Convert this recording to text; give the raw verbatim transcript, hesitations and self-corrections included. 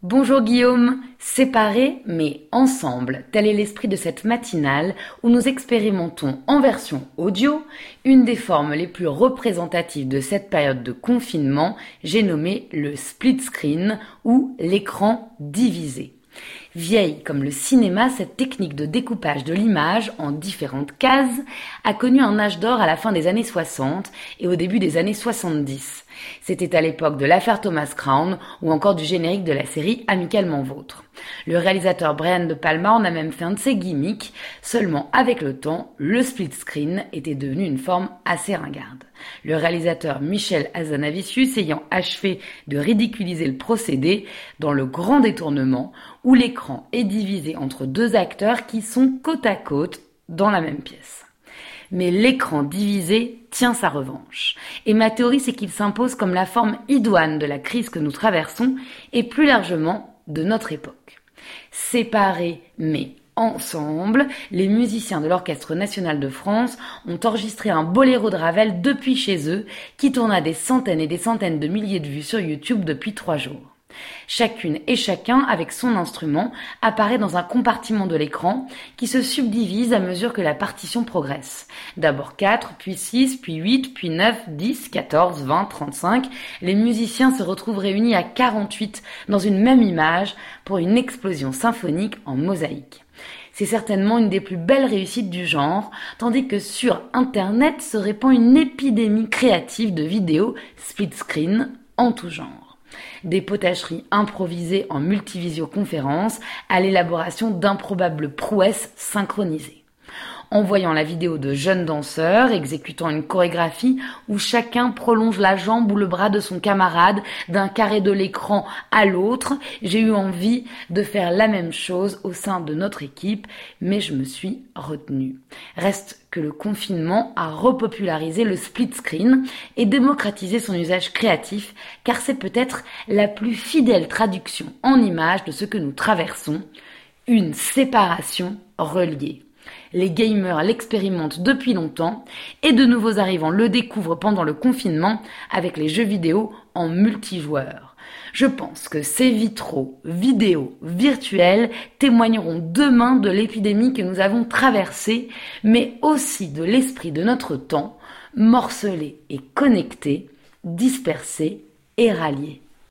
Bonjour Guillaume, séparés mais ensemble, tel est l'esprit de cette matinale où nous expérimentons en version audio une des formes les plus représentatives de cette période de confinement, j'ai nommé le split screen ou l'écran divisé. Vieille comme le cinéma, cette technique de découpage de l'image en différentes cases a connu un âge d'or à la fin des années soixante et au début des années soixante-dix. C'était à l'époque de l'affaire Thomas Crown ou encore du générique de la série Amicalement Vôtre. Le réalisateur Brian De Palma en a même fait un de ses gimmicks, seulement avec le temps, le split screen était devenu une forme assez ringarde. Le réalisateur Michel Hazanavicius ayant achevé de ridiculiser le procédé dans Le Grand Détournement, où l'écran est divisé entre deux acteurs qui sont côte à côte dans la même pièce. Mais l'écran divisé tient sa revanche. Et ma théorie, c'est qu'il s'impose comme la forme idoine de la crise que nous traversons et plus largement de notre époque. Séparés mais ensemble, les musiciens de l'Orchestre National de France ont enregistré un boléro de Ravel depuis chez eux qui tourne à des centaines et des centaines de milliers de vues sur YouTube depuis trois jours. Chacune et chacun, avec son instrument, apparaît dans un compartiment de l'écran qui se subdivise à mesure que la partition progresse. D'abord quatre, puis six, puis huit, puis neuf, dix, quatorze, vingt, trente-cinq. Les musiciens se retrouvent réunis à quarante-huit dans une même image pour une explosion symphonique en mosaïque. C'est certainement une des plus belles réussites du genre, tandis que sur Internet se répand une épidémie créative de vidéos split screen en tout genre. Des potacheries improvisées en multivisioconférence à l'élaboration d'improbables prouesses synchronisées. En voyant la vidéo de jeunes danseurs exécutant une chorégraphie où chacun prolonge la jambe ou le bras de son camarade d'un carré de l'écran à l'autre, j'ai eu envie de faire la même chose au sein de notre équipe, mais je me suis retenue. Reste que le confinement a repopularisé le split screen et démocratisé son usage créatif, car c'est peut-être la plus fidèle traduction en images de ce que nous traversons, une séparation reliée. Les gamers l'expérimentent depuis longtemps et de nouveaux arrivants le découvrent pendant le confinement avec les jeux vidéo en multijoueur. Je pense que ces vitraux vidéo virtuels témoigneront demain de l'épidémie que nous avons traversée, mais aussi de l'esprit de notre temps, morcelé et connecté, dispersé et rallié.